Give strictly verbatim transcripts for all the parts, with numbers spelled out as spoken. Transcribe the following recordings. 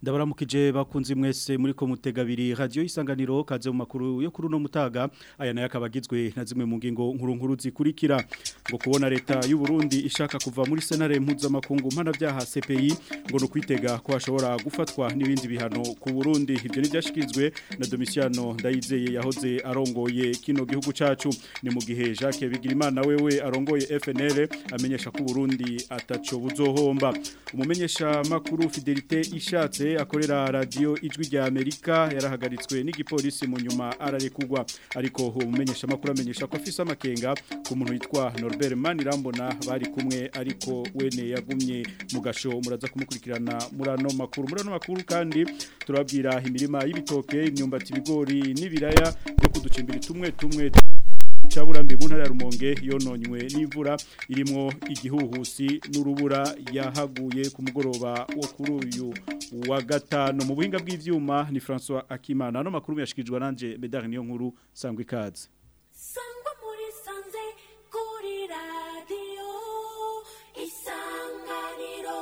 Ndabaramukije bakunzi mwese muri ko mutegabiri radio isanganiro kaze mu makuru yo kuri no mutaga aya nayo akabagizwe na zimwe mu ngingo nkuru nkuru zikurikira ngo kubona leta y'u Burundi ishaka kuva muri senare mpuza makungu mpana byaha C P I ngo no kwitega ko ashobora gufatwa n'ibindi bihano ku Burundi ivyo ni byashikizwe na Domiciano Ndayizeye yahoze arongoye kino gihugu cacu ni mu gihe Jacques Bigirimana wewe arongoye F N L amenyesha ko Burundi ataco buzohomba umumenyesha makuru Fidelite ishatse akorera radio ijwi rya Amerika yarahagaritswe n'igipolisi mu nyuma ararekugwa ariko uwo mumenyesha makuru amenyesha ko afise amakenga ku muntu witwa Norbert Manirambona bari kumwe ariko wene yagumye mu gasho muraza kumukurikirana murano makuru murano makuru kandi turabwira imirima y'ibitoke imyumbati ibigori n'ibiraya byo kuducimbira tumwe tumwe Chaburambi mu ntara ya Rumonge yononywe n'imvura irimo igihuhusi n'urubura yahaguye ku mugoroba wo kuri uyu wa gatano mu buhinga bw'ivyuma ni François Akimana no makuru yashikijwe nanje Medar niyo nkuru sangwa ikaze Sangwa muri sanze kuri radio isanganiro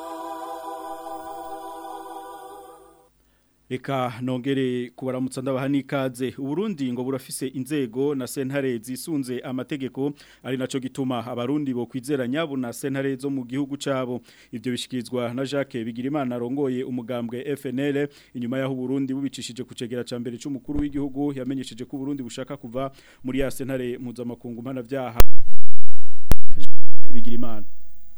Eka nongere kubaramutsa ndabaha nikaze Uburundi ngo burafise inzego na sentare zisunze amategeko ari naco gituma abarundi bo kwizera nyabo na sentare zo mu gihugu cabo ivyo bishikizwa na Jacques Bigirimana arongoye umugambwe F N L inyuma yaho Burundi bubicishije kucegera ca mbere c'umukuru w'igihugu yamenyesheje ko Burundi bushaka kuva muri ya sentare mpuza makungu mpana byaha Bigirimana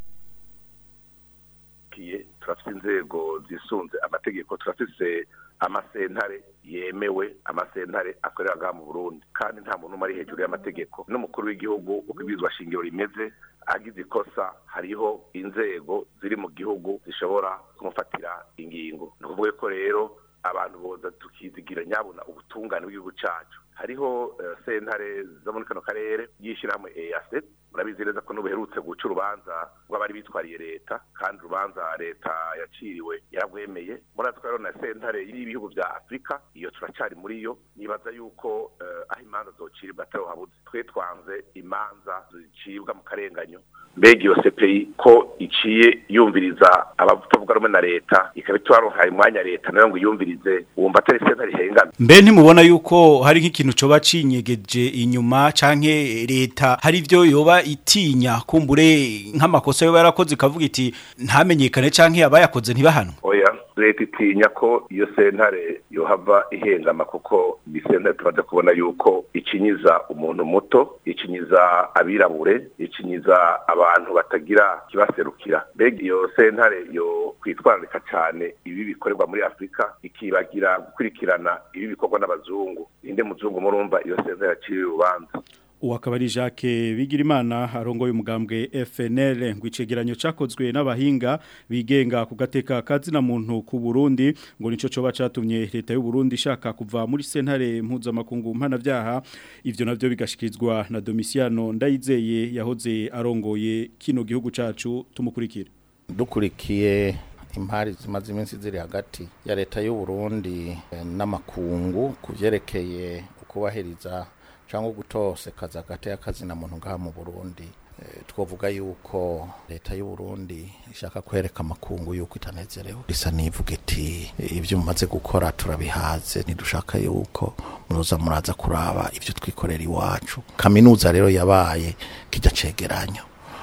turafite inzego zisunze amategeko turafise amasentare yemewe amasentare akorera ngaha mu Burundi kandi nta muntu umari hejuru y'amategeko n'umukuru w'igihugu uko ibizwa shingiro rimeze agize ikosa hariho inzego ziri mu gihugu zishobora kumufatira ingingo nukuvuga ko rero abantu boza tukizigira nyabona ubutungane bw'igihugu cacu hariho uh, sentare zo muri kano karere yishirahamwe E A C murabizi neza ko nubuherutse guca urubanza rw'abari bitwariye leta kandi urubanza leta yaciriwe yaragwemeye murazi ko na sentare y'ibihugu vya Afrika iyo turacari muri yo nibaza yuko uh, aho imanza zociribwa atari habuze twe twanze imanza zicibwa mu karenganyo mbega iyo C P I ko iciye yumviriza abavuga rumwe na leta ikabitwaronkaye mwanya leta nayo ngo yumvirize wumva atari sentare ihengana mbe ntimubona yuko hari nk'ikintu coba cinyegeje inyuma canke leta hari ivyo yoba itinya kumbure nk'amakosa yo yarakoze kavuga iti ntamenyekane canke abayakoze ntibahano oya leta itinya ko iyo sentare yohava ihengama kuko ni sentare tumaze kubona yuko icinyiza umuntu muto icinyiza abirabure icinyiza abantu batagira kibaserukira mbega iyo sentare yo kwitwararika cyane ibi bikorerwa muri Afrika ikibagira gukurikirana ibi bikorwa n'abazungu inde muzungu murumva iyo sentare yaciye urubanza Uwakabari Jacques Bigirimana arongoye umugambwe F N L ngo icegeranyo cakozwe n'abahinga bigenga ku gateka kazi na muntu ku Burundi ngo nico coba catumye leta y'u Burundi ishaka kuva muri sentare mpuza makungu mpana byaha ivyo navyo bigashikizwa na Domiciano Ndayizeye yahoze arongoye kino gihugu cacu tumukurikira dukurikiye impari zimaze iminsi ziri hagati ya leta y'u Burundi n'amakungu kuvyerekeye ukubahiriza cyangwa gutose kaza gate y'akazi na muntu ngaha mu Burundi e, twovuga yuko leta y'u Burundi ishaka kwereka makungu yuko itanezerewe risa nivuga iti ivyo mumaze gukora turabihaze nidushaka yuko muroza muraza kuraba ivyo twikorera iwacu kaminuza rero yabaye kijya cegeranyo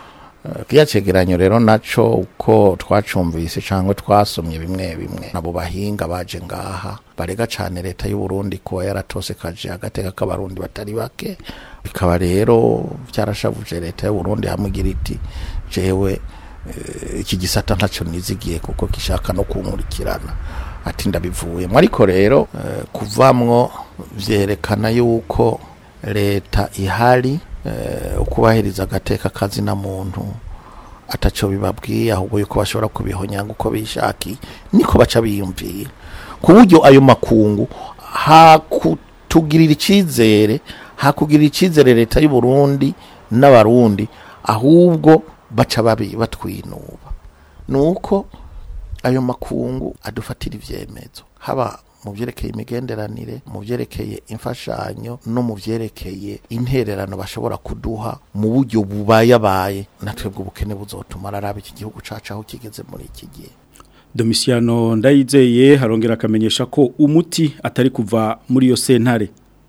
Kiya cegeranyo rero naco uko twacumvise cyangwa twasomye bimwe bimwe nabo bahinga baje ngaha barega cyane leta y'u Burundi ko yaratose kaje agateka k'abarundi batari bake bikaba rero byarashavuje leta y'u Burundi hamugira iti jewe iki gisata ntaco nizigiye kuko kishaka no kunkurikirana ati ndabivuye ariko rero kuvamwo vyerekana yuko leta ihari Uh, ukubahiriza agateka kazi na muntu ataco bibabwiye ahubwo yuko bashobora kubihonyanga uko bishaki niko baca biyumvira ku buryo ayo makungu hakutugirira icizere hakugirira icizere leta y'u Burundi n'abarundi ahubwo baca babi batwinuba nuko ayo makungu adufatira ivyemezo haba mu byerekeye imigenderanire mu byerekeye imfashanyo no mu byerekeye intererano bashobora kuduha mu buryo bubayabaye natwe bw'ubukene buzotuma araba iki gihugu cacu aho kigeze muri iki gihe Domiciano Ndayizeye harongera akamenyesha ko umuti atari kuva muri yo sentare.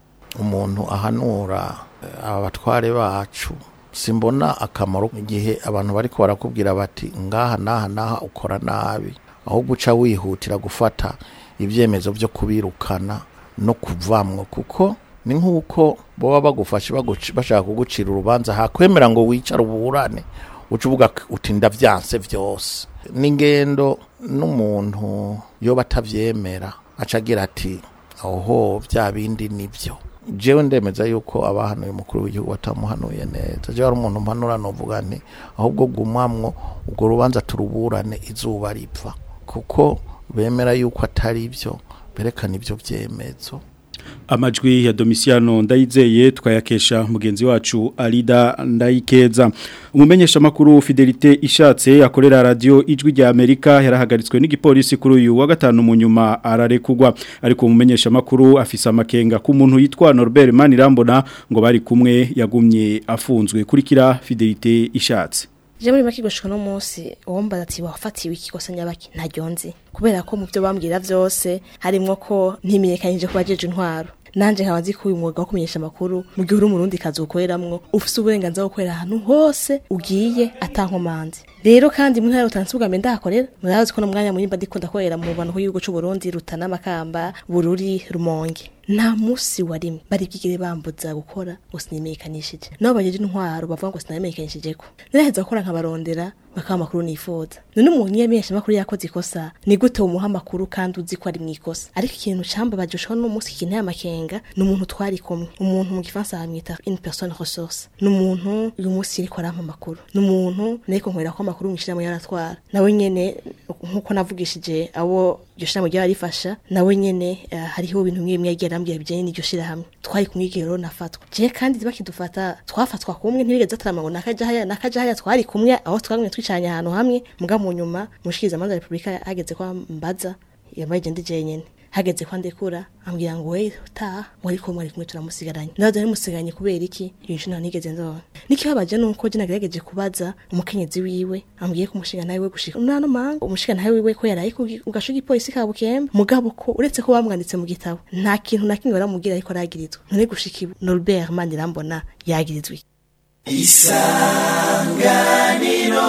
Umuntu ahanura abatware bacu simbona akamaro igihe abantu bariko barakubwira bati ngaha naha naha ukora nabi aho guca wihutira gufata ibyemezo byo kubirukana no kuvamwo kuko ni nkuko boba bagufashe bashaka kugucira urubanza hakwemera ngo wicara uburane ucuvuga uti ndavyanse vyose n'ingendo n'umuntu yo batavyemera acagira ati oho bya bindi nivyo jewe ndemeza yuko abahanuye umukuru w'igihugu batamuhanuye neza je ari umuntu mpanura novuga nti ahubwo gumwamwo ubwo rubanza turuburane izuba ripfa kuko bemera yuko atari ivyo berekana ivyo vyemezo. Amajwi ya Domiciano Ndayizeye twayakesha mugenzi wacu Alida Ndayikeza. Umumenyesha makuru Fidelite Ishatse akorera radio Ijwi rya Amerika yarahagaritswe n'igipolisi kuri uyu wa gatanu mu nyuma ararekugwa ariko umumenyesha makuru afisa amakenga ku muntu yitwa Norbert Manirambona ngo bari kumwe yagumye afunzwe kurikira Fidelite Ishatse. Je muri makigosho no munsi womba ati wafatiwe ikikosa nyabaki ntaryonzi kubera ko mu byo bambwira vyose harimwo ko ntimenyekanije kubajeje intwaro nanje nkabazi ko uyu mwuga wo kumenyesha makuru mu gihe uri umurundi kazokoreramwo ufise uburenganzira bwo gukorera ahantu hose ugiye atankomanzi rero kandi mu ntara utansubwame ndakorera murazi ko no mwanya muri mba ndikunda korera mu bantu y'ugo c'u Burundi Rutana Makamba Bururi Rumonge nta musi warimwe bari bwigire bambuza gukora usinimekanishije no bajeje intwaro bavuga ngo sinamekanishije ko neraheza gukora nkabarondera bakaba makuru nifuza none umuntu yemesha makuru yakoze ikosa ni gute umuha makuru kandi uzi ko ari mwikosa ariko ikintu camba bajosho no musi kintu y'amakenga n'umuntu twari kumwe umuntu mu gifaransa hamwita une personne ressource n'umuntu uyu musi iri kwarampa makuru n'umuntu neko nkwera ko makuru mwishira mu yaratwara nawe nyene nkuko navugishije abo yoshira mu ryari rifasha nawe nyene uh, hariho ibintu mwimwe yegera ambye bijanye n'iryo shira hamwe twari kumwigero nafatwa je kandi bakidufata twafatwa kumwe ntibigeze atarama ngo nakaja haya nakaja haya twari kumwe aho twamwe twicanye ahantu hamwe muga mu nyuma mushikiriza manza Republika hageze kwa mbaza yabaye je ndije nyene hageze kwa ndekura ambwira ngo we ta muri ko muri kumwe turamusigaranye ndaza ari musiganye kubera iki yinshi nta nigeze nzo nikibabaje nuko je nagerageje kubaza umukenyezi wiwe ambwiye ko umushinga nawe gushika nano manga umushinga nawe wiwe ko yaraye ugashuga ipolisi ka Bukembe mugabo ko uretse ko bamwanditse mu gitabo nta kintu nakimwe baramubwira ariko aragirizwa none gushika Norbert Manirambona yagirizwe Isanganiro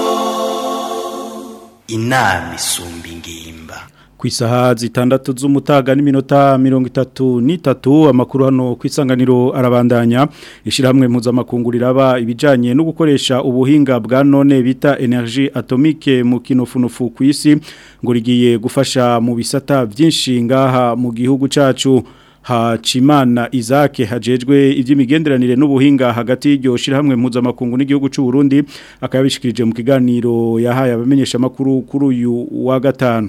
inama isumba ingimba Kwisaha zitandatu z'umutaga n'iminota mirongo itatu n'itatu amakuru hano kwisanganiro arabandanya ishirahamwe mpuzamakungu aba ibijanye no gukoresha ubuhinga bwa none bita energie atomique mu kinofunufu kwisi ngo rigiye gufasha mu bisata byinshi ngaha mu gihugu cacu Hachimana Isaac hajejwe iby'imigenderanire n'ubuhinga hagati y'iryo shirahamwe mpuzamakungu n'igihugu cy'u Burundi akabishikirije mu kiganiro yahaye abamenyesha makuru kuri uyu wa gatanu.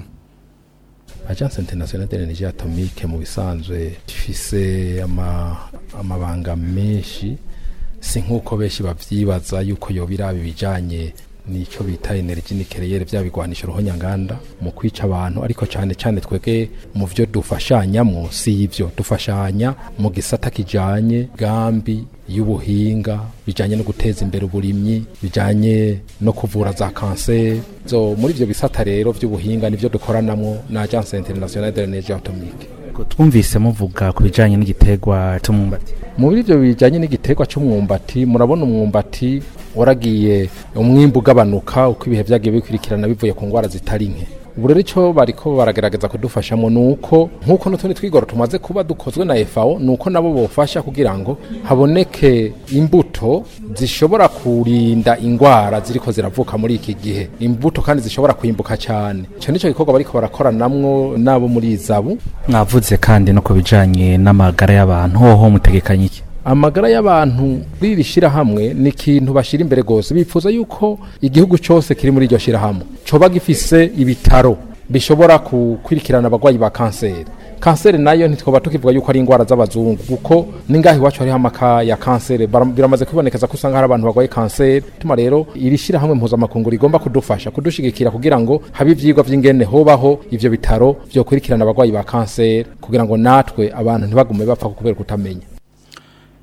Agence Internationale d'Energie Atomique mu bisanzwe ifise ama amabanga menshi si nkuko beshi bavyibaza yuko yo birabi bijanye nico bita energie nucléaire vyabigwanisha ruhonyanganda mu kwica abantu ariko cyane cyane twege mu vyo dufashanya mu si ivyo dufashanya mu gisata kijanye gambi y'ubuhinga bijanye no guteza imbere uburimyi bijanye no kuvura za cancer zo muri ivyo bisata rero vy'ubuhinga nivyo dukoranamwo na Agence Internationale d'Energie Atomique. Twumvise muvuga ku bijanye n'igitegwa cy'umwumbati muri ivyo bijanye n'igitegwa cy'umwumbati murabona umwumbati waragiye umwimbu gabanuka uko ibihe byagiye bikurikirana bivuye ku ngwara zitari nke ubu rero ico bariko baragerageza kudufashamo nuko nkuko n'utundi twigoro tumaze kuba dukozwe na F A O nuko nabo bofasha kugira ngo haboneke imbuto zishobora kurinda ingwara ziriko ziravuka muri iki gihe imbuto kandi zishobora kwimbuka cyane cyo nico gikorwa bariko barakora namwo nabo muri izabu mwavuze kandi no kubijanye n'amagara y'abantu hoho mutegekanye iki amagara y'abantu ririshira hamwe ni kintu bashira imbere gose bifuza yuko igihugu cyose kiri muri iryo shira hamwe coba gifise ibitaro bishobora kukwirikirana abagwayi ba kanseri kanseri nayo ntitwoba tukivuga yuko ari ingwara z'abazungu kuko ningahi wacu hari hamaka ya kanseri biramaze kubonekeza ko usanga hari abantu bagwaye kanseri tuma rero irishira hamwe mpuzamakungu rigomba kudufasha kudushigikira kugira ngo habe ivyigwa vy'ingene hobaho ivyo bitaro byo kwirikirana abagwayi ba kanseri kugira ngo natwe abantu ntibagume bapfa kubera kutamenya.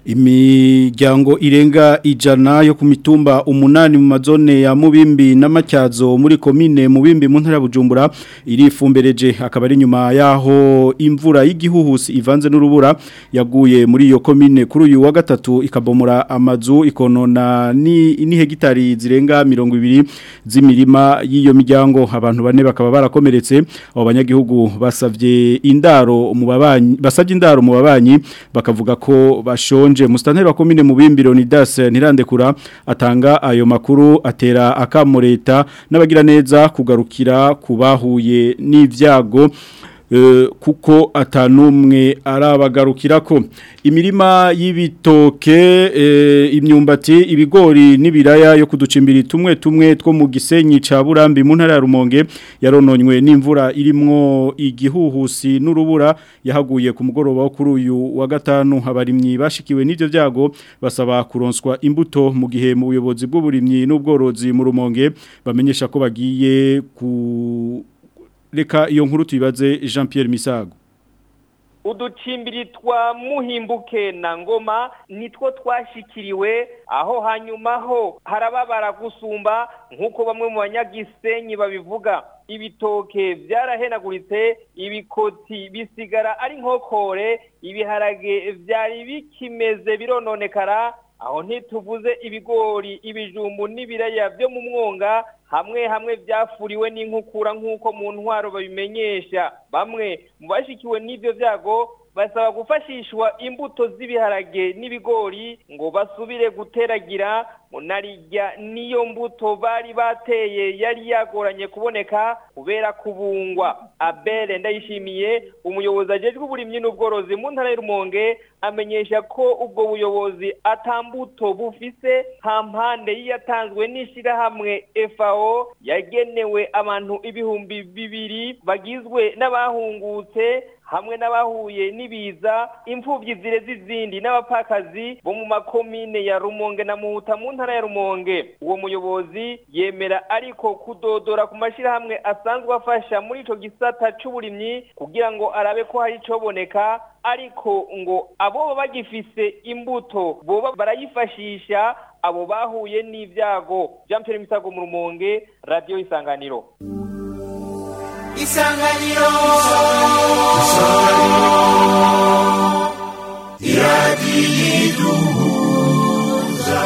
Imiryango irenga ijana yo ku mitumba umunani mu mazone ya Mubimbi n'Amatyazo muri komine Mubimbi mu ntara ya Bujumbura irifumbereje akaba ari nyuma yaho imvura y'igihuhusi ivanze n'urubura yaguye muri iyo komine kuri uyu wa gatatu ikabomora amazu ikonona ni, ni hegitari zirenga mirongo ibiri z'imirima y'iyo miryango abantu bane bakaba barakomeretse abo banyagihugu basavye indaro mu babanyi basavye indaro mu babanyi bakavuga ko bashonje Mustanteri wa komine Mubimbi Leonidas Ntirandekura atanga ayo makuru atera akamo leta n'abagira neza kugarukira kubahuye n'ivyago Uh, kuko atanumwe arabagarukirako imirima y'ibitoke uh, imyumbati ibigori n'ibiraya yo kuducimbiri tumwe tumwe two mu Gisenyi ca Burambi mu ntara ya Rumonge yarononywe n'imvura irimwo igihuhusi n'urubura yahaguye ku mugoroba wo kuri uyu wa gatanu abarimyi bashikiwe n'ivyo vyago basaba kuronswa imbuto mu gihe mu buyobozi bw'uburimyi n'ubworozi mu Rumonge bamenyesha ko bagiye ku Reka iyo nkuru tuibaze Jean Pierre Misago. Uducimbiri twa Muhimbuke na Ngoma nitwo twashikiriwe aho hanyuma ho harababara gusumba nkuko bamwe mu banyagisenyi babivuga ibitoke byarahenaguritse ibikoti bisigara ari nkokore ibiharage byari bikimeze birononekara aho ntituvuze ibigori ibijumbu n'ibiraya byo mu mwonga hamwe hamwe byafuriwe n'inkukura nk'uko mu ntwaro babimenyesha bamwe mu bashikiwe n'ibyo vyago basaba gufashishwa imbuto z'ibiharage n'ibigori ngo basubire guteragira munarijya niyo mbuto bari bateye yari yagoranye kuboneka kubera kubungwa Abel Ndayishimiye umuyobozi ajejwe uburimyi n'ubworozi mu ntara y'Urumonge amenyesha ko ubwo buyobozi atambuto bufise hampande yatanzwe n'ishira hamwe F A O yagenewe abantu ibihumbi bibiri bagizwe n'abahungutse hamwe n'abahuye nibiza imfuvyi zire zizindi n'abapakazi bo mu makomine ya Rumonge na Muhuta mu ntara ya Rumonge uwo muyobozi yemera ariko kudodora ku mashira hamwe asanzwe afasha muri ico gisata c'uburimyi kugira ngo arabe ko hari coboneka ariko ngo abo bagifise imbuto boba barayifashisha abo bahuye n'ivyago Jean Pierre Misago mu Rumonge Radio Isanganiro Isanganiro Isanganiro Iradiyiduhuza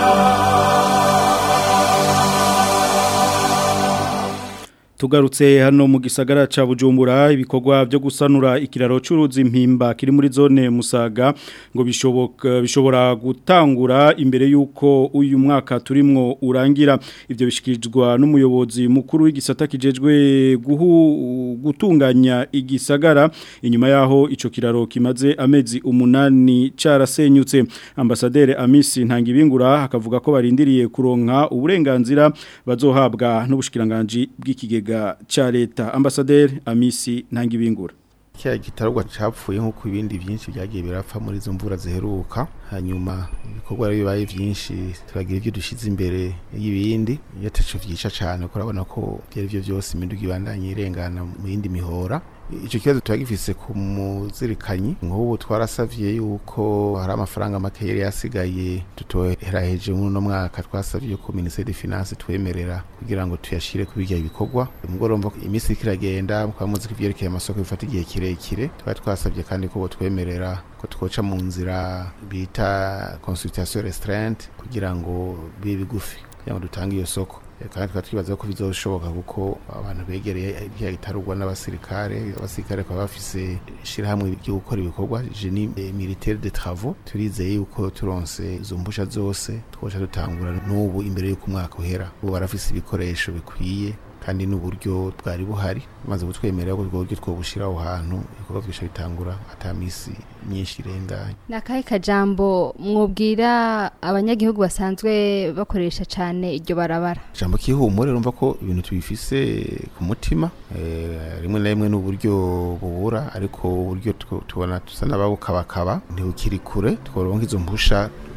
Tugarutse hano mu gisagara ca Bujumbura ibikorwa byo gusanura ikiraro c'uruzi mpimba kiri muri zone Musaga ngo bishoboka bishobora gutangura imbere yuko uyu mwaka turimwo urangira ivyo bishikirizwa n'umuyobozi mukuru w'igisata kijejwe guhu gutunganya igisagara inyuma yaho ico kiraro kimaze amezi umunani carasenyutse ambasaderi Amisi Ntangibingura akavuga ko barindiriye kuronka uburenganzira bazohabwa n'ubushikiranganje bw'ikigega cha leta ambasaderi Amisi Ntangibingura Kya gitarugwa capfuye nkuko ibindi byinshi byagiye birapfa muri zo mvura ziheruka hanyuma ibikorwa bibaye byinshi turagira ibyo dushize imbere y'ibindi yatacu vyisha cyane ko urabona ko byari byo byose iminduga ibandanye irengana mu yindi mihora ico kibazo twagifise ku muzirikanyi nk'ubu twarasavye yuko hari amafaranga make yari yasigaye tutoheraheje mu no mwaka twasavye ko Ministère des Finances twemerera kugira ngo tuyashire kubijya ibikorwa mugoromba imisi kiragenda mukamuzika ivyerekeye amasoko bifata igihe kirekire twari twasavye kandi ko twemerera ko twoca mu nzira bita consultation restreinte kugira ngo bibe bigufi kugira ngo dutange iyo soko kandi twatwibaza ko bizoshoboka kuko abantu begereye igihe gitarugwa n'abasirikare abasirikare kwa bafise shira hamwe byo gukora ibikorwa génie militaire de travaux turizeye yuko turonse izo mbusha zose twoca dutangura n'ubu imbere y'uko umwaka uhera ubu barafise ibikoresho bikwiye kandi n'uburyo bwari buhari maze butwemerera ko ubwo two bushira aho hantu ibikorwa byisha bitangura atamisi myinshi irenganye nakaye kajambo mwubwira abanyagihugu basanzwe bakoresha cyane iryo barabara jambo kihumure urumva ko ibintu tubifise ku mutima eh rimwe na rimwe n'uburyo bubura ariko uburyo tubona tusana babukabakaba ntiukiri kure tworonka izo mpusha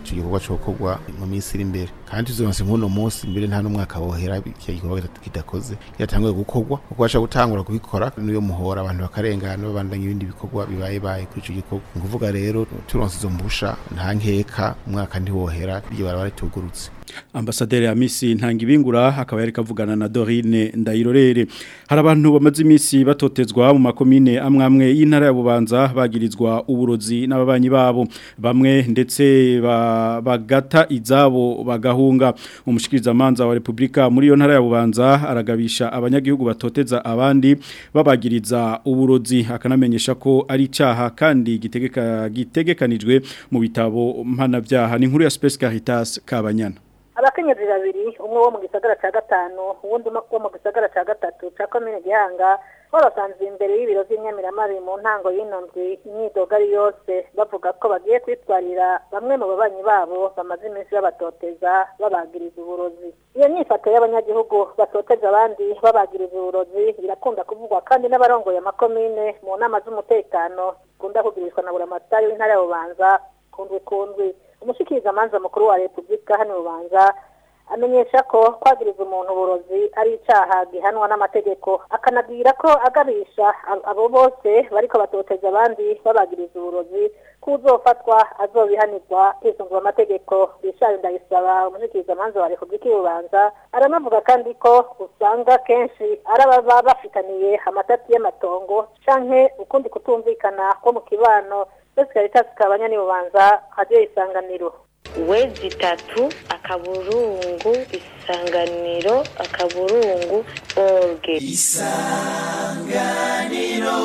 ico gikorwa cokorwa mu minsi iri imbere kandi tuzonse nk'uno munsi imbere nta n'umwaka wohera iki gikorwa kidakoze yatanguye gukorwa kuko basha gutangura kubikora niyo muhora abantu bakarengana babandanya ibindi bikorwa bibaye baye kuri ico gikorwa nguvuga rero turonse izo mbusha nta nkeka umwaka ntiwohera biyo barabara tugurutse. Ambasaderi Amisi Ntangibingura akaba yari kavugana na Dorine Ndayirorere. Hari abantu bamaze imisi batotezwa mu makomine amwamwe y'intara ya Bubanza bagirizwa uburozi n'ababanyi babo bamwe ndetse bagata izabo bagahunga. Umushikiriza manza wa Republika muri yo ntara ya Bubanza aragabisha abanyagihugu batoteza abandi babagiriza uburozi akanamenyesha ko ari caha kandi gitegeka gitegekanijwe mu bitabo mpanavyaha. Ni nkuru ya Space Caritas Kabanyana. Abakenyezi babiri umwe wo mu gisagara ca gatanu uwundi wo mu gisagara ca gatatu ca komine Gihanga barasanze imbere y'ibiro vy'inyamiramabi mu ntango y'inondwi imyidogari yose bavuga ko bagiye kwitwarira bamwe mu babanyi babo bamaze iminsi babatoteza babagiriza uburozi. Iyo nyifato y'abanyagihugu batoteza abandi babagiriza uburozi birakunda kuvugwa kandi n'abarongoye amakomine mu nama z'umutekano kunda kugirishwa na buramatari w'intara ya Bubanza kundwi kundwi. Umushikiriza manza mukuru wa Republika hano Bubanza amenyesha ko kwagiriza umuntu uburozi ari icaha gihanwa n'amategeko akanabwira ko agabisha abo bose bariko batoteza abandi babagiriza uburozi kuzofatwa azobihanirwa kwisungwa amategeko. Bishari ndayisaba umushikiriza manza wa Republika y'Ububanza aranavuga kandi ko usanga kenshi araba bafitaniye amatati y'amatongo canke ukundi kutumvikana ko mu kibano. Caritas Kabanyana Bubanza hadiye isanganiro wezi tatu akaburungu isanganiro akaburungu orge isanganiro.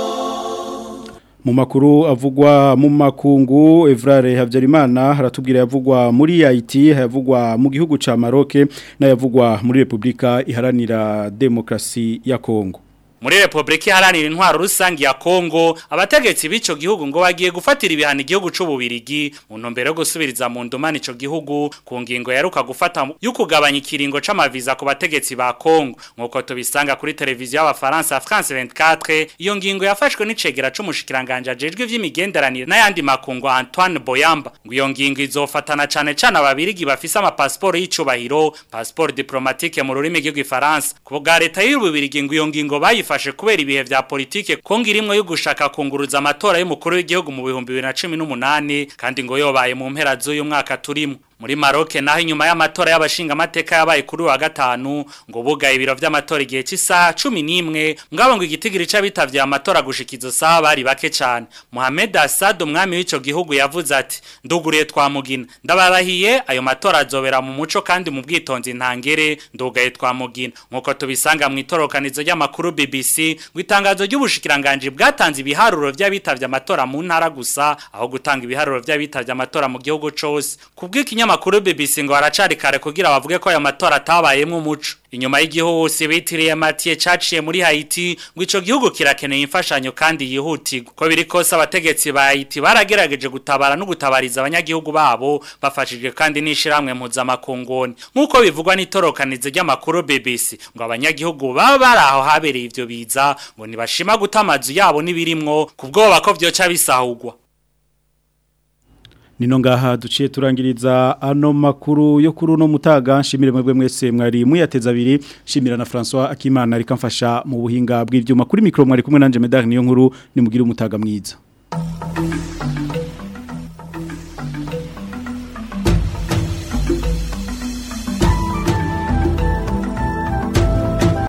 Mu makuru avugwa mu makungu Evrare Havyarimana haratubwira yavugwa muri Haiti havugwa mu gihugu ca Maroc na yavugwa muri Republika iharanira demokrasi ya Kongo. Muri Republika Iharanira Intwaro Rusangi ya Kongo abategetsi b'ico gihugu ngo bagiye gufatira ibihano igihugu c'ububirigi mu ntumbero yo gusubiriza mu ndumane ico gihugu ku ngingo yaruka gufata y'ukugabanya ikiringo c'amaviza ku bategetsi ba Kongo nkuko tubisanga kuri televiziyo y'abafaransa France vingt-quatre. Iyo ngingo yafashwe n'icegera c'umushikiranganje ajejwe vy'imigenderanire n'ayandi makungu Antoine Boyamba ngo iyo ngingo izofatana cane cane ababirigi bafise ama passport y'icubahiro passeport diplomatique mu rurimi rw'igifaransa kuvuga leta y'ububirigi ngo iyo ngingo bayi fashe kubera ibihe vya politike kongirimwe yo gushaka kunguruza amatora y'umukuru w'igihugu mu bihumbi bibiri na cumi n'umunani kandi ngo yobaye mu mpera z'uyu mwaka turimo. Muri Maroc naho inyuma y'amatora y'abashinga amateka yabaye kuri wa gatanu ngo bugaye ibiro vy'amatora igihe cy'isaha cumi n'imwe ngabo ngo igitigiri c'abitavye amatora gushikiza saha bari bake cyane. Mohamed Assad umwami w'ico gihugu yavuze ati nduguriye twamugina ndabarahiye ayo matora azobera mu muco kandi mu bwitonzi ntangere ndugaye twamugina nkuko tubisanga mu itorokanizo y'amakuru B B C gwitangazo ry'ubushikiranganje bwatanze ibiharuro vy'abitavye amatora mu ntara gusa aho gutanga ibiharuro vy'abitavye amatora mu gihugu cose kubw'ikinya makuru B B C ngo aracari kare kugira bavuge ko aya matora atabayemwe umuco. Inyuma y'igihugu bitiriye Mathieu caciye muri Haiti ngo ico gihugu kirakeneye imfashanyo kandi yihutirwa ko biri kose abategetsi ba Haiti baragerageje gutabara no gutabariza abanyagihugu babo bafashijwe kandi nishiramwe muza makongoni nkuko bivugwa n'itorokanize ry'amakuru B B C ngo abanyagihugu baba baraho habereye ivyo biza ngo nibashima gutamazu yabo nibirimwo kubwoba ko vyo ca bisahugwa. Nino ngaha duciye turangiriza ano makuru yo kuri uno mutaga nshimire mwebwe mwese mwari muyateza abiri nshimira na François Akimana ari kamfasha mu buhinga bw'ivyuma kuri micro mwari kumwe nanje Medar niyo nkuru nimugire umutaga mwiza.